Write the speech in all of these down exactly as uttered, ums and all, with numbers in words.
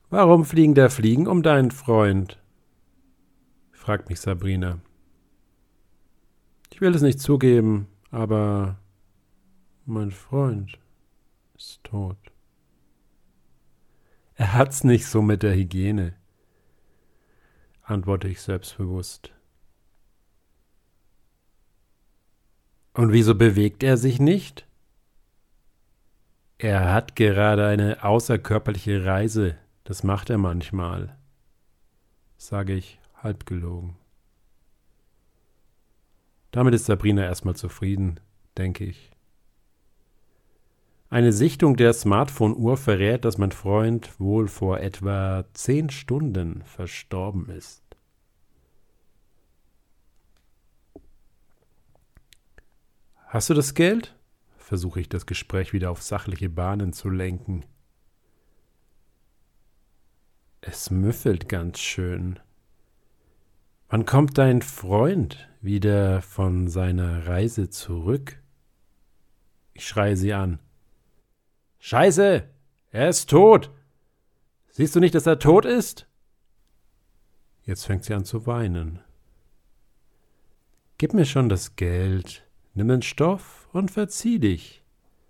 Warum fliegen da Fliegen um deinen Freund? Fragt mich Sabrina. Ich will es nicht zugeben, aber mein Freund ist tot. Er hat's nicht so mit der Hygiene, antworte ich selbstbewusst. Und wieso bewegt er sich nicht? Er hat gerade eine außerkörperliche Reise, das macht er manchmal, sage ich halb gelogen. Damit ist Sabrina erstmal zufrieden, denke ich. Eine Sichtung der Smartphone-Uhr verrät, dass mein Freund wohl vor etwa zehn Stunden verstorben ist. Hast du das Geld? Versuche ich, das Gespräch wieder auf sachliche Bahnen zu lenken. Es müffelt ganz schön. Wann kommt dein Freund wieder von seiner Reise zurück? Ich schreie sie an. Scheiße, er ist tot. Siehst du nicht, dass er tot ist? Jetzt fängt sie an zu weinen. Gib mir schon das Geld, nimm den Stoff und verzieh dich,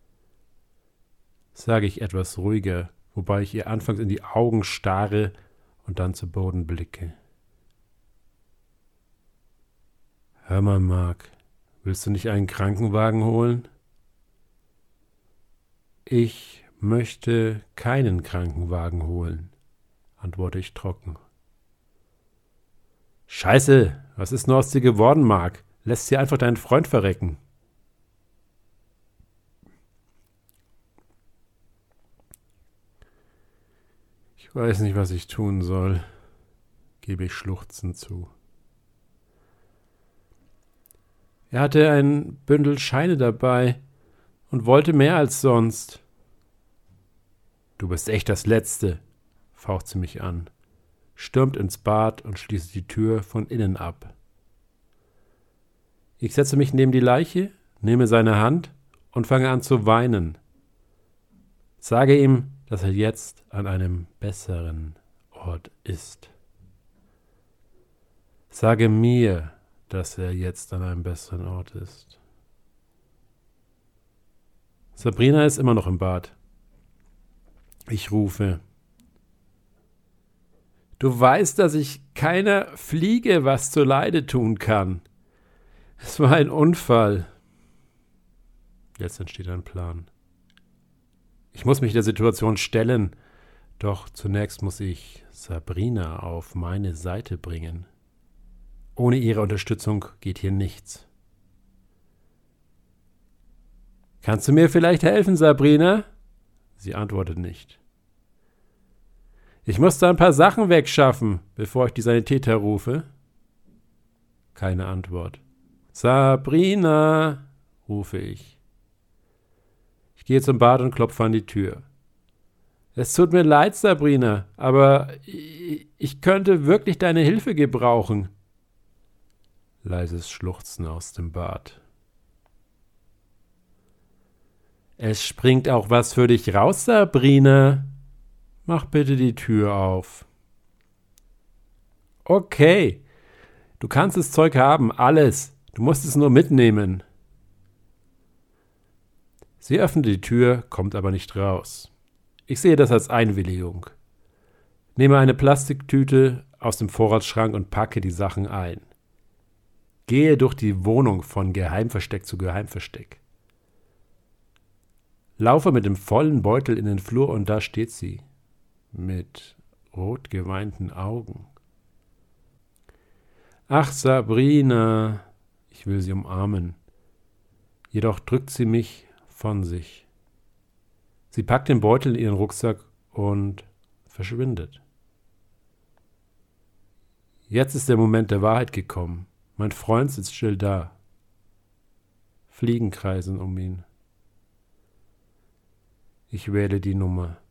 sage ich etwas ruhiger, wobei ich ihr anfangs in die Augen starre und dann zu Boden blicke. Hör mal, Mark, willst du nicht einen Krankenwagen holen? Ich möchte keinen Krankenwagen holen, antworte ich trocken. Scheiße, was ist nur aus dir geworden, Mark? Lässt sie einfach deinen Freund verrecken. Ich weiß nicht, was ich tun soll, gebe ich schluchzend zu. Er hatte ein Bündel Scheine dabei und wollte mehr als sonst. Du bist echt das Letzte, faucht sie mich an, stürmt ins Bad und schließt die Tür von innen ab. Ich setze mich neben die Leiche, nehme seine Hand und fange an zu weinen. Sage ihm, dass er jetzt an einem besseren Ort ist. Sage mir, dass er jetzt an einem besseren Ort ist. Sabrina ist immer noch im Bad. Ich rufe. Du weißt, dass ich keiner Fliege was zuleide tun kann. Es war ein Unfall. Jetzt entsteht ein Plan. Ich muss mich der Situation stellen, doch zunächst muss ich Sabrina auf meine Seite bringen. Ohne ihre Unterstützung geht hier nichts. Kannst du mir vielleicht helfen, Sabrina? Sie antwortet nicht. Ich muss da ein paar Sachen wegschaffen, bevor ich die Sanitäter rufe. Keine Antwort. Sabrina, rufe ich. Ich gehe zum Bad und klopfe an die Tür. Es tut mir leid, Sabrina, aber ich könnte wirklich deine Hilfe gebrauchen. Leises Schluchzen aus dem Bad. Es springt auch was für dich raus, Sabrina. Mach bitte die Tür auf. Okay, du kannst das Zeug haben, alles. Du musst es nur mitnehmen. Sie öffnet die Tür, kommt aber nicht raus. Ich sehe das als Einwilligung. Nehme eine Plastiktüte aus dem Vorratsschrank und packe die Sachen ein. Gehe durch die Wohnung von Geheimversteck zu Geheimversteck. Laufe mit dem vollen Beutel in den Flur und da steht sie. Mit rot geweinten Augen. Ach, Sabrina, ich will sie umarmen. Jedoch drückt sie mich von sich. Sie packt den Beutel in ihren Rucksack und verschwindet. Jetzt ist der Moment der Wahrheit gekommen. Mein Freund sitzt still da. Fliegen kreisen um ihn. Ich wähle die Nummer.